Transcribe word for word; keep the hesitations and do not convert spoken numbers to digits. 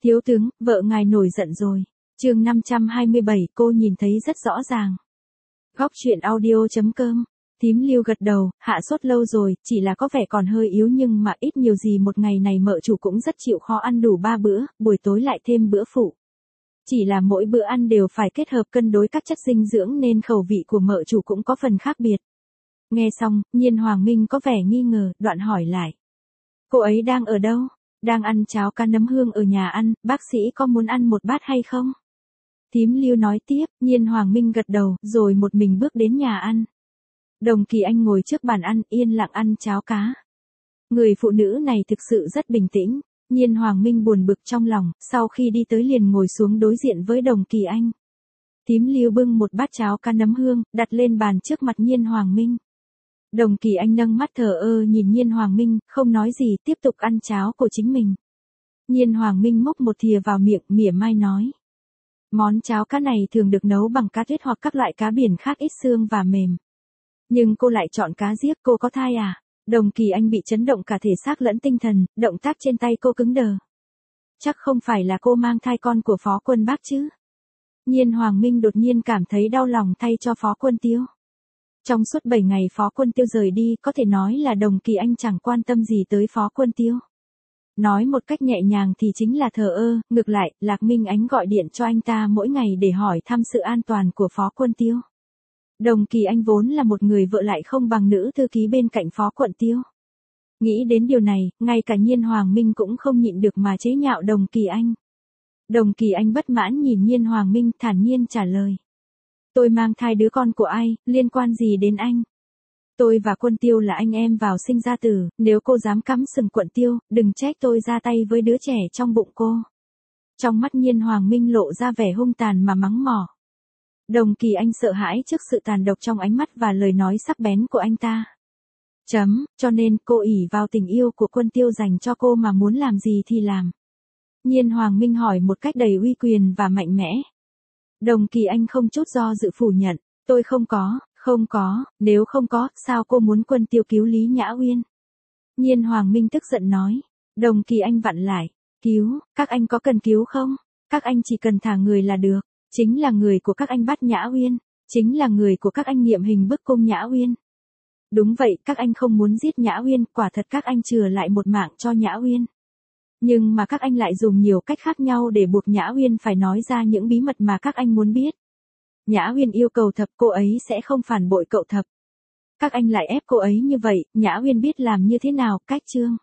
Thiếu tướng, vợ ngài nổi giận rồi. Chương năm trăm hai mươi bảy, cô nhìn thấy rất rõ ràng. Góc truyện audio chấm com. Thím Lưu gật đầu, hạ sốt lâu rồi, chỉ là có vẻ còn hơi yếu nhưng mà ít nhiều gì một ngày này mợ chủ cũng rất chịu khó ăn đủ ba bữa, buổi tối lại thêm bữa phụ. Chỉ là mỗi bữa ăn đều phải kết hợp cân đối các chất dinh dưỡng nên khẩu vị của mợ chủ cũng có phần khác biệt. Nghe xong, Nhiên Hoàng Minh có vẻ nghi ngờ, đoạn hỏi lại. Cô ấy đang ở đâu? Đang ăn cháo cá nấm hương ở nhà ăn, bác sĩ có muốn ăn một bát hay không? Thím Lưu nói tiếp, Nhiên Hoàng Minh gật đầu, rồi một mình bước đến nhà ăn. Đồng Kỳ Anh ngồi trước bàn ăn, yên lặng ăn cháo cá. Người phụ nữ này thực sự rất bình tĩnh. Nhiên Hoàng Minh buồn bực trong lòng, sau khi đi tới liền ngồi xuống đối diện với Đồng Kỳ Anh. Thím Lưu bưng một bát cháo cá nấm hương, đặt lên bàn trước mặt Nhiên Hoàng Minh. Đồng Kỳ Anh nâng mắt thờ ơ nhìn Nhiên Hoàng Minh, không nói gì, tiếp tục ăn cháo của chính mình. Nhiên Hoàng Minh múc một thìa vào miệng, mỉa mai nói. Món cháo cá này thường được nấu bằng cá tuyết hoặc các loại cá biển khác ít xương và mềm. Nhưng cô lại chọn cá giếc, cô có thai à? Đồng Kỳ Anh bị chấn động cả thể xác lẫn tinh thần, động tác trên tay cô cứng đờ. Chắc không phải là cô mang thai con của Phó Quân Bác chứ? Nhiên Hoàng Minh đột nhiên cảm thấy đau lòng thay cho Phó Quân Tiêu. Trong suốt bảy ngày Phó Quân Tiêu rời đi, có thể nói là Đồng Kỳ Anh chẳng quan tâm gì tới Phó Quân Tiêu. Nói một cách nhẹ nhàng thì chính là thờ ơ, ngược lại, Lạc Minh Ánh gọi điện cho anh ta mỗi ngày để hỏi thăm sự an toàn của Phó Quân Tiêu. Đồng Kỳ Anh vốn là một người vợ lại không bằng nữ thư ký bên cạnh Phó Quận Tiêu. Nghĩ đến điều này, ngay cả Nhiên Hoàng Minh cũng không nhịn được mà chế nhạo Đồng Kỳ Anh. Đồng Kỳ Anh bất mãn nhìn Nhiên Hoàng Minh, thản nhiên trả lời. Tôi mang thai đứa con của ai, liên quan gì đến anh? Tôi và Quân Tiêu là anh em vào sinh ra tử, nếu cô dám cắm sừng Quận Tiêu, đừng trách tôi ra tay với đứa trẻ trong bụng cô. Trong mắt Nhiên Hoàng Minh lộ ra vẻ hung tàn mà mắng mỏ. Đồng Kỳ Anh sợ hãi trước sự tàn độc trong ánh mắt và lời nói sắc bén của anh ta. Chấm, cho nên cô ỷ vào tình yêu của Quân Tiêu dành cho cô mà muốn làm gì thì làm. Nhiên Hoàng Minh hỏi một cách đầy uy quyền và mạnh mẽ. Đồng Kỳ Anh không chút do dự phủ nhận, tôi không có, không có, nếu không có, sao cô muốn Quân Tiêu cứu Lý Nhã Uyên? Nhiên Hoàng Minh tức giận nói. Đồng Kỳ Anh vặn lại, cứu, các anh có cần cứu không? Các anh chỉ cần thả người là được. Chính là người của các anh bắt Nhã Uyên, chính là người của các anh nghiệm hình bức cung Nhã Uyên. Đúng vậy, các anh không muốn giết Nhã Uyên, quả thật các anh chừa lại một mạng cho Nhã Uyên. Nhưng mà các anh lại dùng nhiều cách khác nhau để buộc Nhã Uyên phải nói ra những bí mật mà các anh muốn biết. Nhã Uyên yêu cầu Thập, cô ấy sẽ không phản bội cậu Thập. Các anh lại ép cô ấy như vậy, Nhã Uyên biết làm như thế nào, cách chương.